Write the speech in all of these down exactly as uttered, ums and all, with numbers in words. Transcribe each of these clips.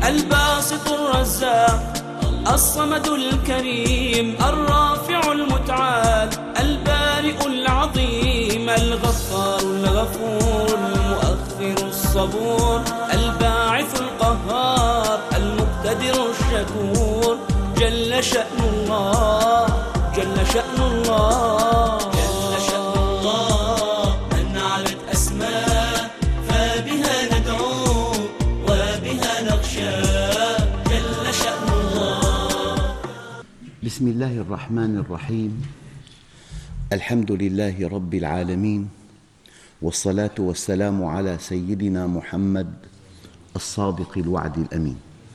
الباسط الرزاق الصمد الكريم الرافع المتعال البارئ العظيم الغفار الغفور المؤخر الصبور الباعث القهار المقتدر الشكور جل شأن الله جل شأن الله جل شأن الله من علت أسماء فبها ندعو وبها نخشى جل شأن الله. بسم الله الرحمن الرحيم. الحمد لله رب العالمين، والصلاة والسلام على سيدنا محمد الصادق الوعد الأمين.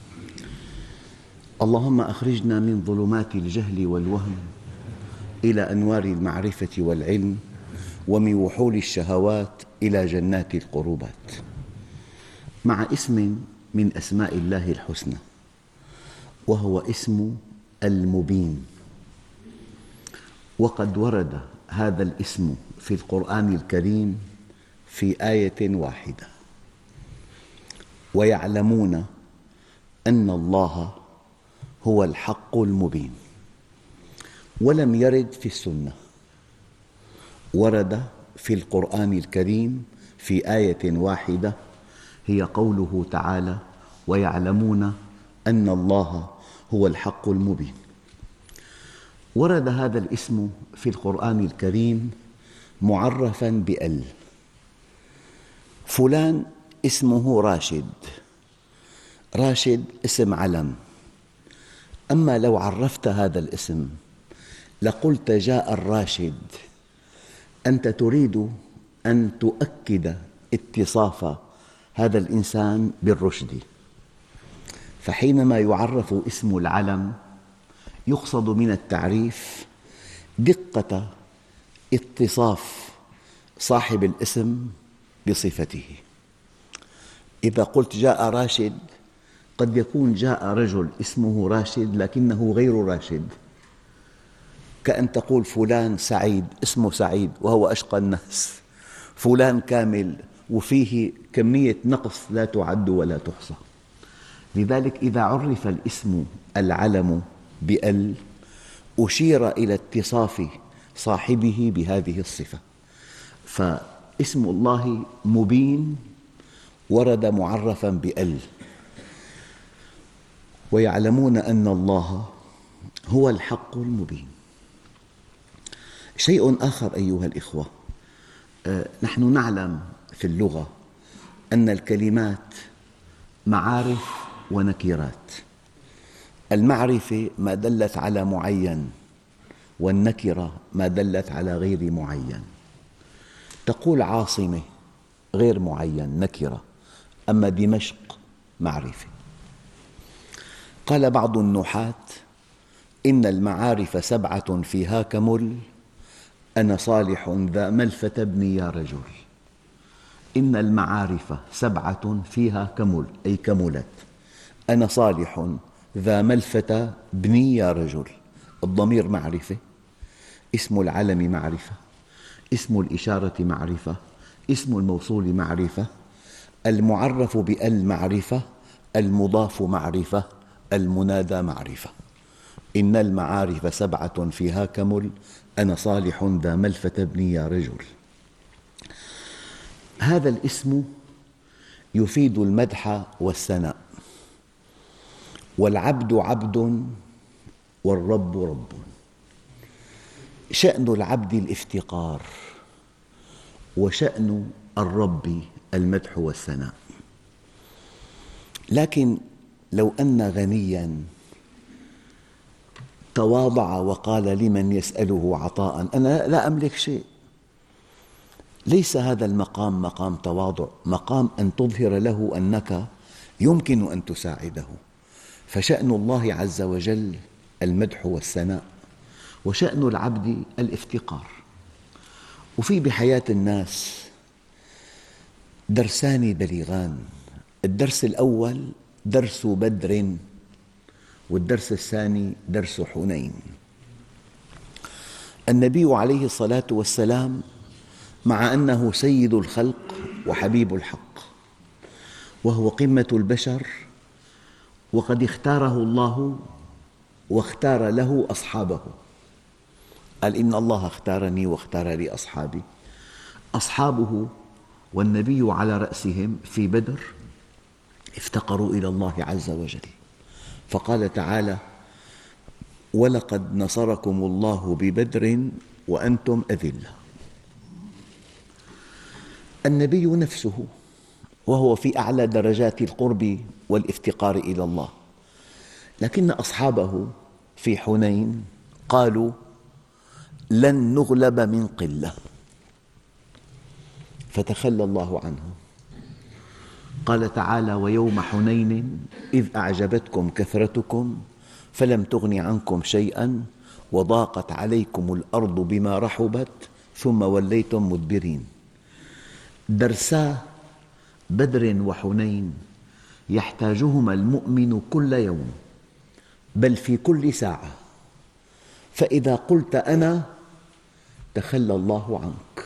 اللهم أخرجنا من ظلمات الجهل والوهم إلى أنوار المعرفة والعلم، ومن وحول الشهوات إلى جنات القربات، مع اسم من أسماء الله الحسنى، وهو اسم المبين. وقد ورد هذا الاسم في القرآن الكريم في آية واحدة: ويعلمون أن الله هو الحق المبين. ولم يرد في السنة، ورد في القرآن الكريم في آية واحدة، هي قوله تعالى: ويعلمون أن الله هو الحق المبين. ورد هذا الاسم في القرآن الكريم معرفاً بأل. فلان اسمه راشد. راشد اسم علم، أما لو عرفت هذا الاسم لقلت جاء الراشد، أنت تريد أن تؤكد اتصاف هذا الإنسان بالرشد. فحينما يعرف اسم العلم يقصد من التعريف دقة اتصاف صاحب الاسم بصفته. إذا قلت جاء راشد، قد يكون جاء رجل اسمه راشد لكنه غير راشد، كأن تقول فلان سعيد، اسمه سعيد وهو أشقى الناس. فلان كامل وفيه كمية نقص لا تعد ولا تحصى. لذلك إذا عرف الاسم العلم بأل أشير إلى اتصاف صاحبه بهذه الصفة. فاسم الله مبين ورد معرفاً بأل. ويعلمون أن الله هو الحق المبين. شيء آخر أيها الإخوة، نحن نعلم في اللغة أن الكلمات معارف ونكرات. المعرفة ما دلت على معين، والنكرة ما دلت على غير معين. تقول عاصمة غير معين نكرة، أما دمشق معرفة. قال بعض النحاة: إن المعارف سبعة فيها كمل، أنا صالح ذا ملفة ابني يا رجل. إن المعارف سبعة فيها كمل، أي كملت. أنا صالح ذا ملفة ابني يا رجل. الضمير معرفة، اسم العلم معرفة، اسم الإشارة معرفة، اسم الموصول معرفة، المعرف بأل معرفة، المضاف معرفة، المنادى معرفة. إن المعارف سبعة فيها كمل، أنا صالح ذا ملفة ابني يا رجل. هذا الاسم يفيد المدح والثناء. والعبد عبد والرب رب. شأن العبد الافتقار، وشأن الرب المدح والثناء. لكن لو أن غنياً تواضع وقال لمن يسأله عطاءً: أنا لا أملك شيء، ليس هذا المقام مقام تواضع، مقام أن تظهر له أنك يمكن أن تساعده. فشأن الله عز وجل المدح والثناء، وشأن العبد الافتقار. وفي بحياة الناس درسان بليغان. الدرس الأول درس بدر، والدرس الثاني درس حنين. النبي عليه الصلاة والسلام مع أنه سيد الخلق وحبيب الحق وهو قمة البشر، وقد اختاره الله واختار له أصحابه. قال إن الله اختارني واختار لي أصحابي. أصحابه والنبي على رأسهم في بدر افتقروا إلى الله عز وجل، فقال تعالى: ولقد نصركم الله ببدر وأنتم أذلة. النبي نفسه وهو في أعلى درجات القرب والافتقار إلى الله، لكن أصحابه في حنين قالوا: لن نغلب من قلة، فتخلى الله عنهم. قال تعالى: ويوم حنين إذ أعجبتكم كثرتكم فلم تغن عنكم شيئا وضاقت عليكم الأرض بما رحبت ثم وليتم مدبرين. درسا بدر وحنين يحتاجهما المؤمن كل يوم، بل في كل ساعة. فإذا قلت أنا تخلى الله عنك،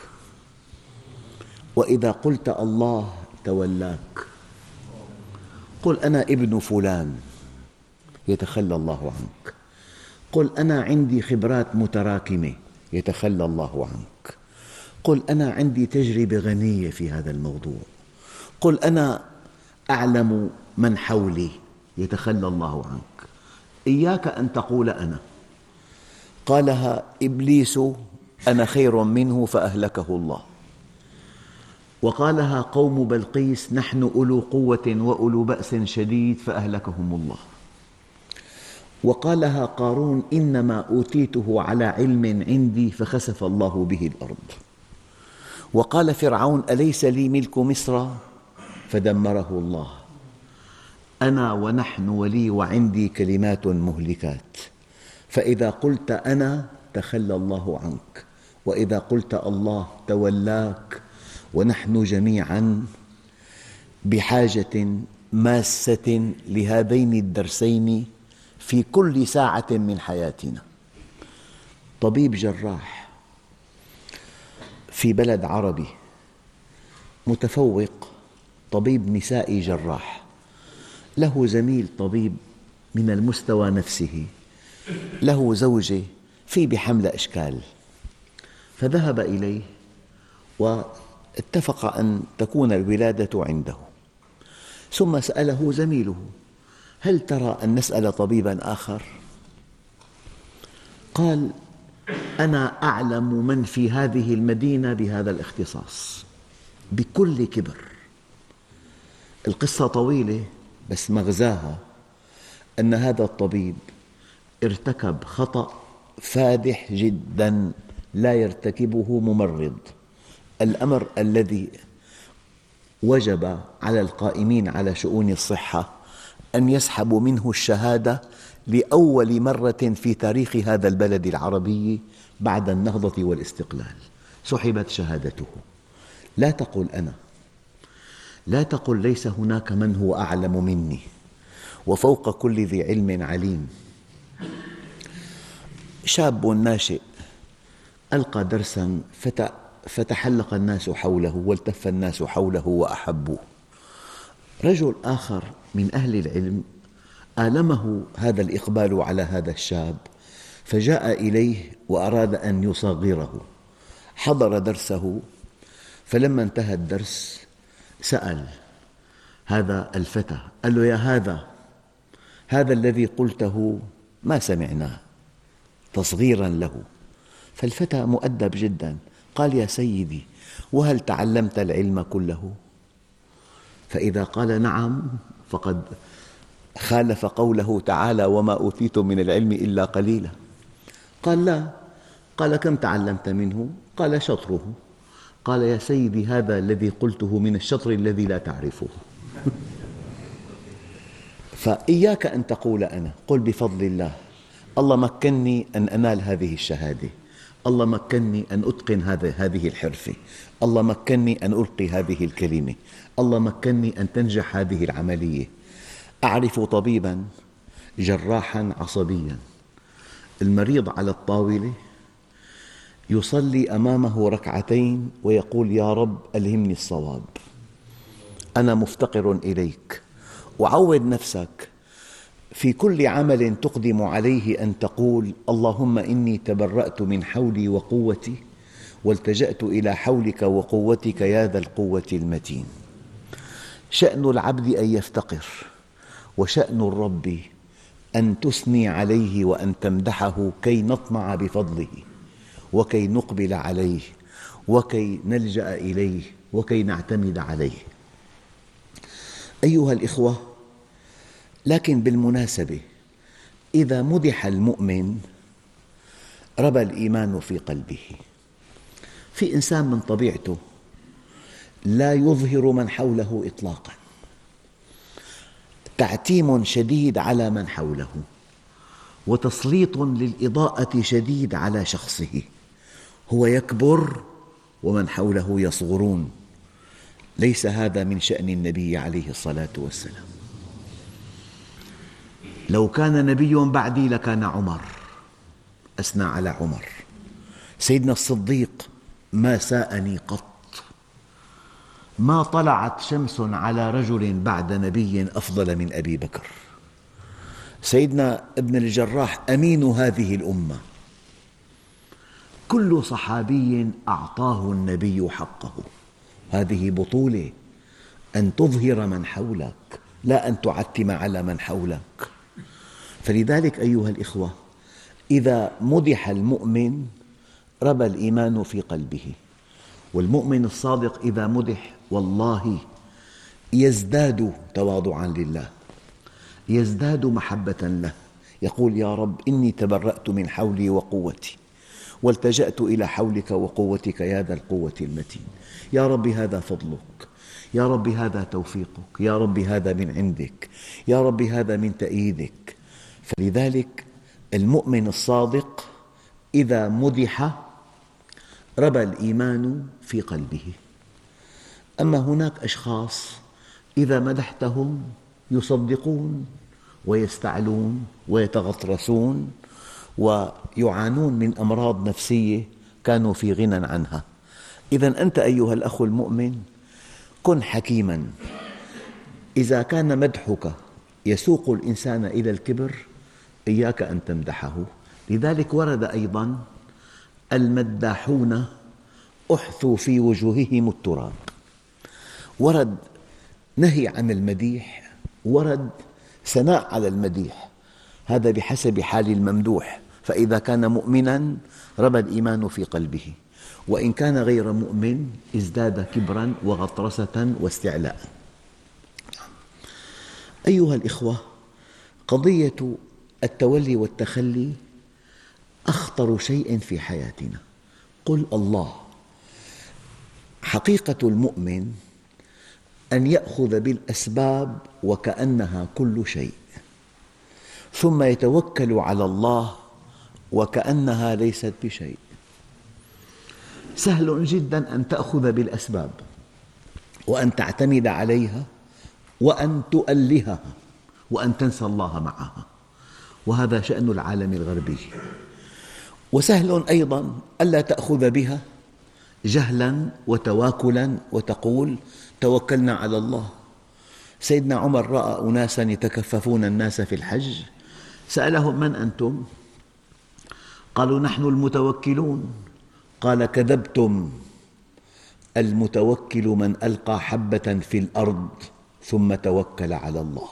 وإذا قلت الله تولاك. قل أنا ابن فلان يتخلى الله عنك، قل أنا عندي خبرات متراكمة يتخلى الله عنك، قل أنا عندي تجربة غنية في هذا الموضوع، قل أنا أعلم من حولي يتخلى الله عنك. إياك أن تقول أنا. قالها إبليس: أنا خير منه فأهلكه الله. وقالها قوم بلقيس: نحن أولو قوة وأولو بأس شديد فأهلكهم الله. وقالها قارون: إنما أوتيته على علم عندي فخسف الله به الأرض. وقال فرعون: أليس لي ملك مصر فدمره الله. أنا ونحن ولي وعندي كلمات مهلكات. فإذا قلت أنا تخلى الله عنك، وإذا قلت الله تولاك. ونحن جميعاً بحاجة ماسة لهذين الدرسين في كل ساعة من حياتنا. طبيب جراح في بلد عربي متفوق، طبيب نسائي جراح، له زميل طبيب من المستوى نفسه، له زوجة في بحمل أشكال، فذهب إليه واتفق أن تكون الولادة عنده. ثم سأله زميله: هل ترى أن نسأل طبيباً آخر؟ قال: أنا أعلم من في هذه المدينة بهذا الاختصاص، بكل كبر. القصة طويلة بس مغزاها أن هذا الطبيب ارتكب خطأ فادح جداً لا يرتكبه ممرض. الأمر الذي وجب على القائمين على شؤون الصحة أن يسحبوا منه الشهادة لأول مرة في تاريخ هذا البلد العربي بعد النهضة والاستقلال. سحبت شهادته. لا تقل أنا، لا تقل ليس هناك من هو أعلم مني، وفوق كل ذي علم عليم. شاب ناشئ ألقى درساً فتحلق الناس حوله والتف الناس حوله وأحبوه. رجل آخر من أهل العلم آلمه هذا الإقبال على هذا الشاب، فجاء إليه وأراد أن يصغره. حضر درسه، فلما انتهى الدرس سأل هذا الفتى، قال له: يا هذا هذا الذي قلته ما سمعناه، تصغيراً له. فالفتى مؤدب جداً قال: يا سيدي، وهل تعلمت العلم كله؟ فإذا قال نعم فقد خالف قوله تعالى: وما أوتيتم من العلم إلا قليلا. قال: لا. قال: كم تعلمت منه؟ قال: شطره. قال: يا سيدي، هذا الذي قلته من الشطر الذي لا تعرفه. فإياك أن تقول أنا، قل بفضل الله. الله مكنني أن أنال هذه الشهادة، الله مكنني أن أتقن هذه الحرفة، الله مكنني أن ألقي هذه الكلمة، الله مكنني أن تنجح هذه العملية. أعرف طبيباً جراحاً عصبياً، المريض على الطاولة يصلي أمامه ركعتين ويقول: يا رب ألهمني الصواب، أنا مفتقر إليك. وعود نفسك في كل عمل تقدم عليه أن تقول: اللهم إني تبرأت من حولي وقوتي والتجأت إلى حولك وقوتك يا ذا القوة المتين. شأن العبد أن يفتقر، وشأن الرب أن تثني عليه وأن تمدحه كي نطمع بفضله، وكي نقبل عليه، وكي نلجأ إليه، وكي نعتمد عليه. أيها الإخوة، لكن بالمناسبة إذا مدح المؤمن ربى الإيمان في قلبه. في إنسان من طبيعته لا يظهر من حوله إطلاقاً، تعتيم شديد على من حوله، وتسليط للإضاءة شديد على شخصه، هو يكبر ومن حوله يصغرون. ليس هذا من شأن النبي عليه الصلاة والسلام. لو كان نبي بعدي لكان عمر، أثنى على عمر. سيدنا الصديق: ما ساءني قط، ما طلعت شمس على رجل بعد نبي أفضل من أبي بكر. سيدنا ابن الجراح أمين هذه الأمة. كل صحابي أعطاه النبي حقه. هذه بطولة، أن تظهر من حولك لا أن تعتم على من حولك. فلذلك أيها الإخوة، إذا مدح المؤمن ربى الإيمان في قلبه. والمؤمن الصادق إذا مدح والله يزداد تواضعاً لله، يزداد محبة له. يقول: يا رب إني تبرأت من حولي وقوتي والتجأت إلى حولك وقوتك يا ذا القوة المتين. يا رب هذا فضلك، يا رب هذا توفيقك، يا رب هذا من عندك، يا رب هذا من تأييدك. فلذلك المؤمن الصادق إذا مدح ربى الإيمان في قلبه. أما هناك أشخاص إذا مدحتهم يصدقون ويستعلون ويتغطرسون ويعانون من أمراض نفسية كانوا في غنى عنها. إذن أنت أيها الأخ المؤمن كن حكيماً. إذا كان مدحك يسوق الإنسان إلى الكبر إياك أن تمدحه. لذلك ورد أيضاً: المداحون أحثوا في وجوههم التراب. ورد نهي عن المديح، ورد ثناء على المديح، هذا بحسب حال الممدوح. فإذا كان مؤمناً ربى الإيمان في قلبه، وإن كان غير مؤمن ازداد كبراً وغطرسة واستعلاء. أيها الإخوة، قضية التولي والتخلي أخطر شيء في حياتنا. قل الله. حقيقة المؤمن أن يأخذ بالأسباب وكأنها كل شيء، ثم يتوكل على الله وكأنها ليست بشيء. سهل جداً أن تأخذ بالأسباب وأن تعتمد عليها وأن تؤلهها وأن تنسى الله معها، وهذا شأن العالم الغربي. وسهل أيضاً ألا تأخذ بها جهلاً وتواكلاً وتقول توكلنا على الله. سيدنا عمر رأى أناساً يتكففون الناس في الحج، سألهم: من أنتم؟ قالوا: نحن المتوكلون. قال: كذبتم، المتوكل من ألقى حبة في الأرض ثم توكل على الله.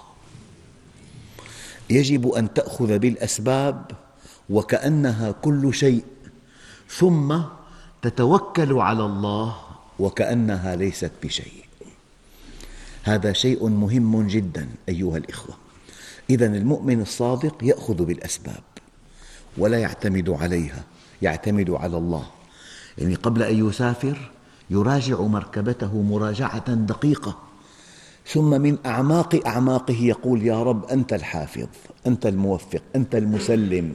يجب أن تأخذ بالأسباب وكأنها كل شيء، ثم تتوكل على الله وكأنها ليست بشيء. هذا شيء مهم جدا أيها الإخوة. إذن المؤمن الصادق يأخذ بالأسباب ولا يعتمد عليها، يعتمد على الله. يعني قبل أن يسافر يراجع مركبته مراجعة دقيقة، ثم من أعماق أعماقه يقول: يا رب أنت الحافظ، أنت الموفق، أنت المسلم.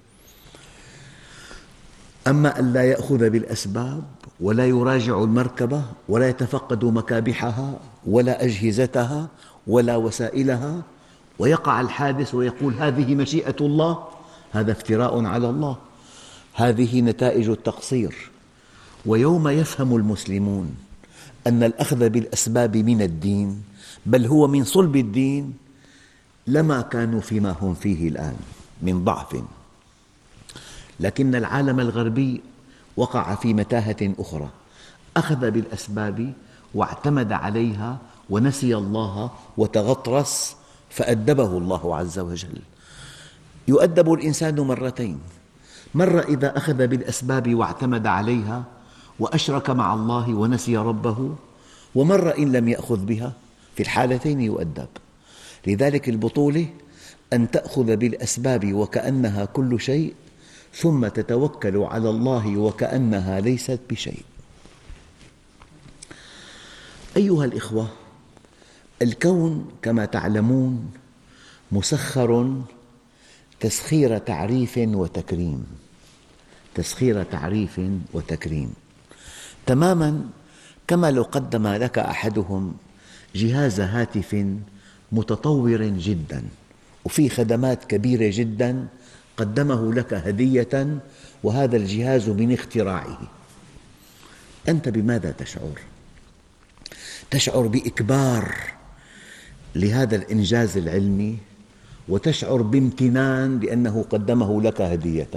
أما أن لا يأخذ بالأسباب ولا يراجع المركبة ولا يتفقد مكابحها ولا أجهزتها ولا وسائلها، ويقع الحادث ويقول هذه مشيئة الله، هذا افتراء على الله، هذه نتائج التقصير. ويوم يفهم المسلمون أن الأخذ بالأسباب من الدين، بل هو من صلب الدين، لما كانوا فيما هم فيه الآن من ضعف، لكن العالم الغربي وقع في متاهة أخرى، أخذ بالأسباب واعتمد عليها ونسي الله وتغطرس فأدبه الله عز وجل. يؤدب الإنسان مرتين: مرة إذا أخذ بالأسباب واعتمد عليها وأشرك مع الله ونسي ربه، ومرة إن لم يأخذ بها، في الحالتين يؤدب. لذلك البطولة أن تأخذ بالأسباب وكأنها كل شيء، ثم تتوكل على الله وكأنها ليست بشيء. أيها الإخوة، الكون كما تعلمون مسخر تسخير تعريف وتكريم، تسخير تعريف وتكريم، تماماً كما لو قدم لك أحدهم جهاز هاتف متطور جداً وفيه خدمات كبيرة جداً قدمه لك هدية، وهذا الجهاز من اختراعه، أنت بماذا تشعر؟ تشعر بإكبار لهذا الإنجاز العلمي، وتشعر بامتنان لأنه قدمه لك هدية.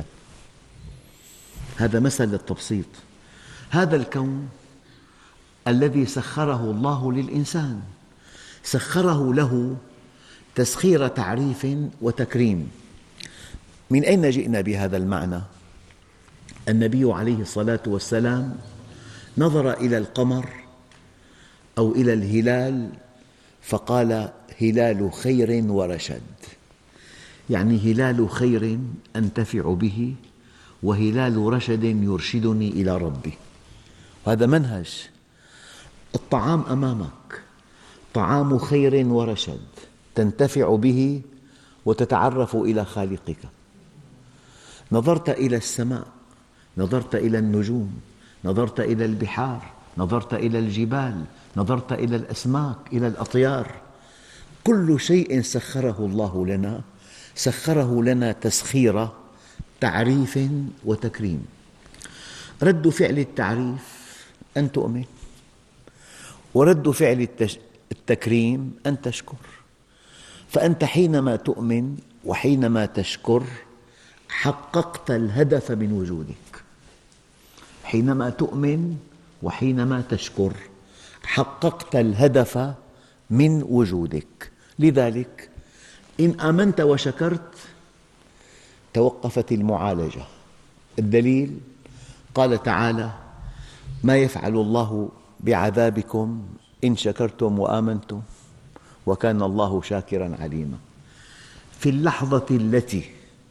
هذا مثل للتبسيط. هذا الكون الذي سخره الله للإنسان سخره له تسخير تعريف وتكريم. من أين جئنا بهذا المعنى؟ النبي عليه الصلاة والسلام نظر إلى القمر أو إلى الهلال فقال: هلال خير ورشد، يعني هلال خير أنتفع به، وهلال رشد يرشدني إلى ربي. هذا منهج. الطعام أمامك طعام خير ورشد تنتفع به وتتعرف إلى خالقك. نظرت إلى السماء، نظرت إلى النجوم، نظرت إلى البحار، نظرت إلى الجبال، نظرت إلى الأسماك، إلى الأطيار، كل شيء سخره الله لنا، سخره لنا تسخير تعريف وتكريم. رد فعل التعريف أن تؤمن، ورد فعل التكريم أن تشكر. فأنت حينما تؤمن وحينما تشكر حققت الهدف من وجودك. حينما تؤمن وحينما تشكر حققت الهدف من وجودك. لذلك إن آمنت وشكرت توقفت المعالجة. الدليل قال تعالى: ما يفعل الله بعذابكم إن شكرتم وآمنتم وكان الله شاكراً عليماً. في اللحظة التي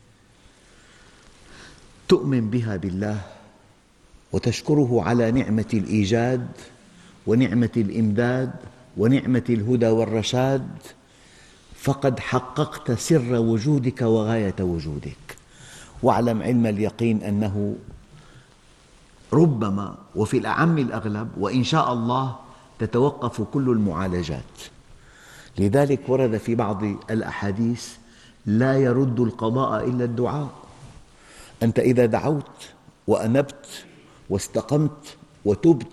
تؤمن بها بالله وتشكره على نعمة الإيجاد ونعمة الإمداد ونعمة الهدى والرشاد، فقد حققت سر وجودك وغاية وجودك. واعلم علم اليقين أنه ربما وفي الأعم الأغلب وإن شاء الله تتوقف كل المعالجات. لذلك ورد في بعض الأحاديث: لا يرد القضاء إلا الدعاء. أنت إذا دعوت وأنبت واستقمت وتبت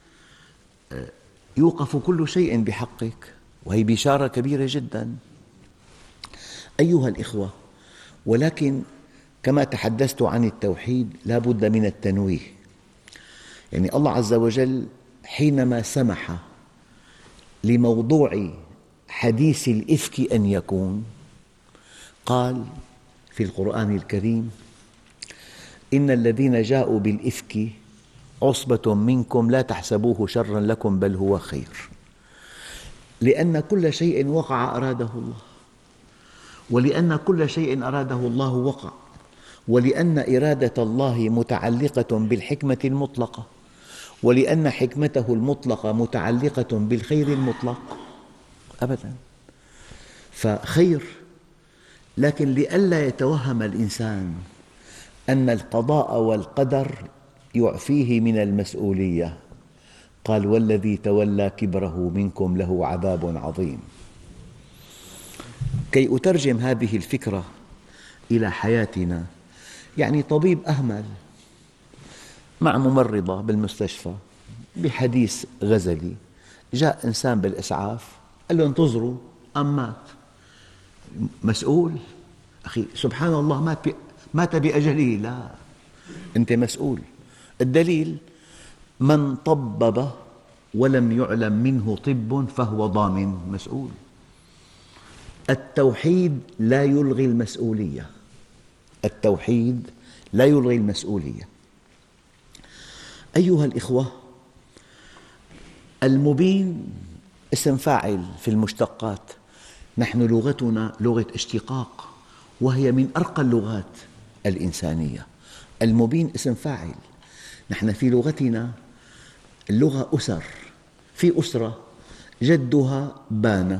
يوقف كل شيء بحقك، وهي بشارة كبيرة جداً. أيها الإخوة، ولكن كما تحدثت عن التوحيد لا بد من التنويه. يعني الله عز وجل حينما سمح لموضوع حديث الإفك أن يكون، قال في القرآن الكريم: إن الذين جاءوا بالإفك عصبة منكم لا تحسبوه شراً لكم بل هو خير. لأن كل شيء وقع أراده الله، ولأن كل شيء أراده الله وقع، ولأن إرادة الله متعلقة بالحكمة المطلقة، ولأن حكمته المطلقة متعلقة بالخير المطلق. أبداً، فخير. لكن لئلا يتوهم الإنسان أن القضاء والقدر يعفيه من المسؤولية، قال: والذي تولى كبره منكم له عذاب عظيم. كي أترجم هذه الفكرة إلى حياتنا، يعني طبيب أهمل مع ممرضة بالمستشفى بحديث غزلي، جاء إنسان بالإسعاف قال له: انتظروا، أم مات. مسؤول؟ أخي سبحان الله، مات مات بأجله. لا، أنت مسؤول. الدليل: من طبب ولم يعلم منه طب فهو ضامن مسؤول. التوحيد لا يلغي المسؤولية، التوحيد لا يلغي المسؤولية. أيها الإخوة، المبين اسم فاعل في المشتقات. نحن لغتنا لغة اشتقاق، وهي من أرقى اللغات الإنسانية. المبين اسم فاعل. نحن في لغتنا اللغة أسر، في أسرة جدها بان،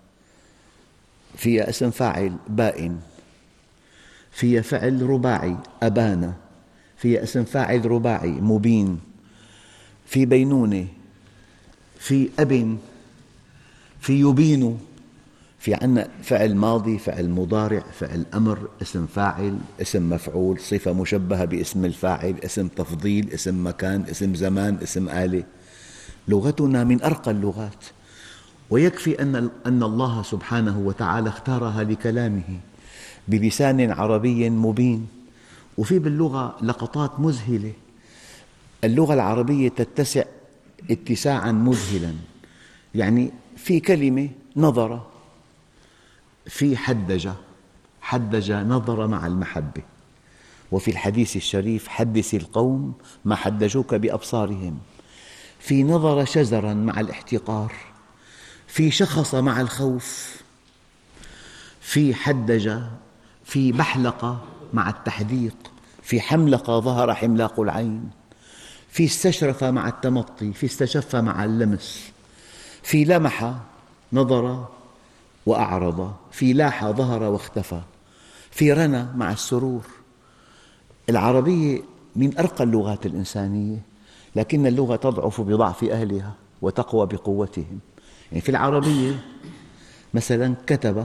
فيها اسم فاعل بائن، فيها فعل رباعي أبان، فيها اسم فاعل رباعي مبين، في بينونة، في أب، في يبين، في عندنا فعل ماضي، فعل مضارع، فعل أمر، اسم فاعل، اسم مفعول، صفة مشبهة باسم الفاعل، اسم تفضيل، اسم مكان، اسم زمان، اسم آلة. لغتنا من أرقى اللغات، ويكفي أن أن الله سبحانه وتعالى اختارها لكلامه بلسان عربي مبين. وفي باللغة لقطات مذهلة. اللغة العربية تتسع اتساعا مذهلا. يعني في كلمة نظر، في حدج، حدج نظر مع المحبة. وفي الحديث الشريف: حدث القوم ما حدجوك بأبصارهم. في نظر شزرا مع الاحتقار، في شخص مع الخوف، في حدج، في بحلق مع التحديق، في حملق ظهر حملاق العين، في استشرف مع التمطي، في استشف مع اللمس، في لمح نظر وأعرض، في لاح ظهر واختفى، في رنى مع السرور. العربية من أرقى اللغات الإنسانية، لكن اللغة تضعف بضعف أهلها وتقوى بقوتهم. يعني في العربية مثلا كتب،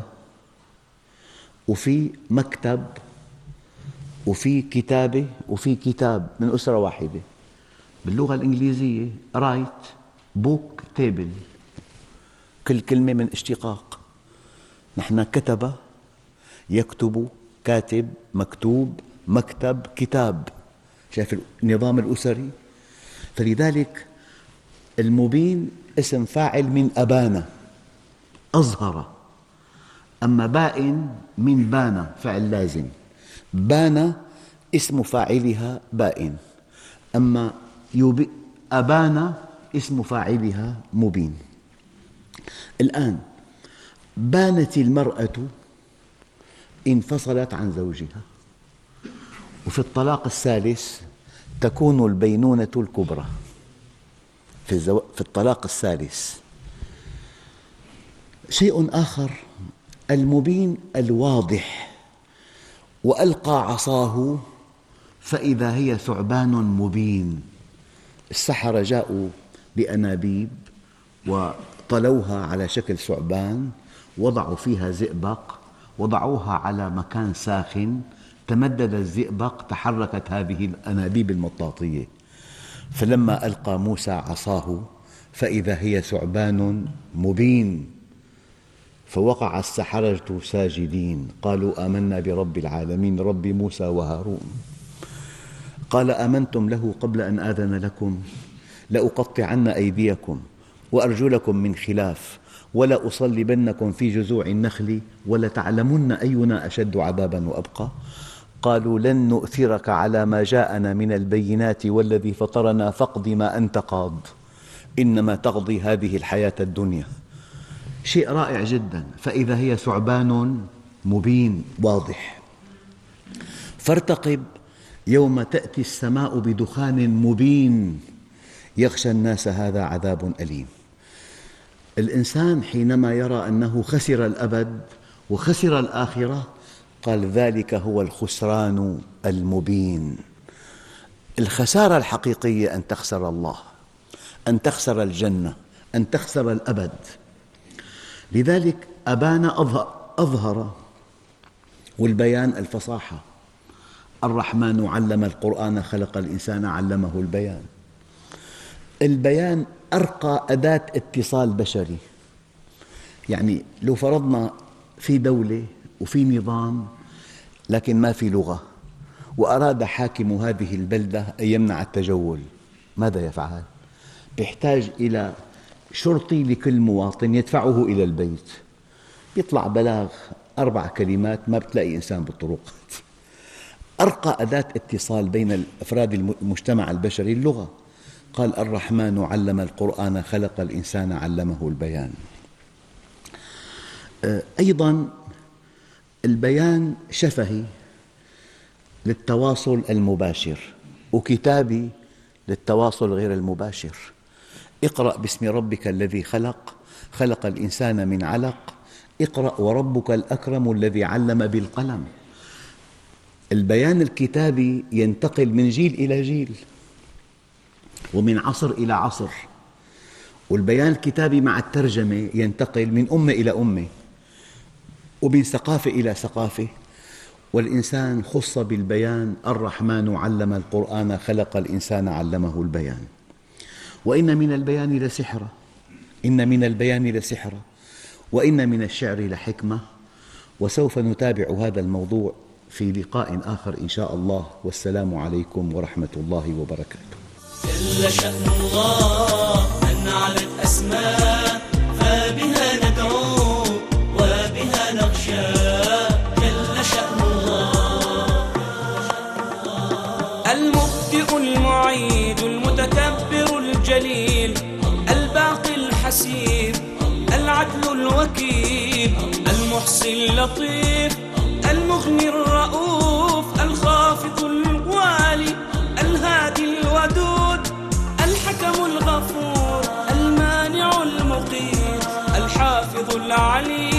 وفي مكتب، وفي كتابة، وفي كتاب من أسرة واحدة. باللغة الإنجليزية write book table، كل كلمة من اشتقاق. نحن كتب، يكتب، كاتب، مكتوب، مكتب، كتاب. شايف النظام الأسري؟ فلذلك المبين اسم فاعل من أبان، أظهر. أما بائن من بان، فعل لازم. بان اسم فاعلها بائن. أما أبان اسم فاعلها مبين. الآن بانت المرأة انفصلت عن زوجها، وفي الطلاق الثالث تكون البينونة الكبرى. في, الزو... في الطلاق الثالث. شيء آخر: المبين الواضح. وألقى عصاه فإذا هي ثعبان مبين. السحرة جاءوا بأنابيب وطلوها على شكل ثعبان، وضعوا فيها زئبق، وضعوها على مكان ساخن، تمدد الزئبق، تحركت هذه الأنابيب المطاطية. فلما ألقى موسى عصاه فإذا هي ثعبان مبين. فوقع السحرة ساجدين قالوا آمنا برب العالمين رب موسى وهارون. قال آمنتم له قبل أن آذن لكم لأقطعن أيديكم وأرجلكم من خلاف ولأصلبنكم في جذوع النخل ولتعلمن أينا أشد عذابا وأبقى. قالوا لن نؤثرك على ما جاءنا من البينات والذي فطرنا فاقض ما أنت قاض إنما تقضي هذه الحياة الدنيا. شيء رائع جدا. فإذا هي ثعبان مبين واضح. فارتقب يوم تأتي السماء بدخان مبين يغشى الناس هذا عذاب أليم. الإنسان حينما يرى أنه خسر الأبد وخسر الآخرة قال ذلك هو الخسران المبين. الخسارة الحقيقية أن تخسر الله، أن تخسر الجنة، أن تخسر الأبد. لذلك أبان أظهر، والبيان الفصاحة. الرحمن علم القرآن خلق الإنسان علمه البيان. البيان أرقى أداة اتصال بشري. يعني لو فرضنا في دولة وفي نظام لكن ما في لغة، وأراد حاكم هذه البلدة أن يمنع التجول، ماذا يفعل؟ يحتاج إلى شرطي لكل مواطن يدفعه إلى البيت، يطلع بلاغ أربع كلمات ما بتلاقي إنسان بالطرقات. أرقى أداة اتصال بين أفراد المجتمع البشري اللغة. قال الرحمن علم القرآن خلق الإنسان علمه البيان. أيضاً البيان شفهي للتواصل المباشر، وكتابي للتواصل غير المباشر. اقرأ باسم ربك الذي خلق، خلق الإنسان من علق، اقرأ وربك الأكرم الذي علم بالقلم. البيان الكتابي ينتقل من جيل إلى جيل ومن عصر إلى عصر، والبيان الكتابي مع الترجمة ينتقل من أمة إلى أمة ومن ثقافة إلى ثقافة. والإنسان خص بالبيان، الرحمن علم القرآن خلق الإنسان علمه البيان. وإن من البيان لسحرا، إن من البيان لسحرا، وإن من الشعر لحكمة. وسوف نتابع هذا الموضوع في لقاء آخر إن شاء الله، والسلام عليكم ورحمة الله وبركاته. جل شأن الله أن علت أسماء، فبها ندعو وبها نخشى. جل شأن الله المبدئ المعيد المتكبر الجليل، الباقي الحسيب، العدل الوكيل، المحصي اللطيف، المغني الرؤوف، الخافض الوالي، الهادي الودود، الحكم الغفور، المانع المقيت، الحافظ العليم.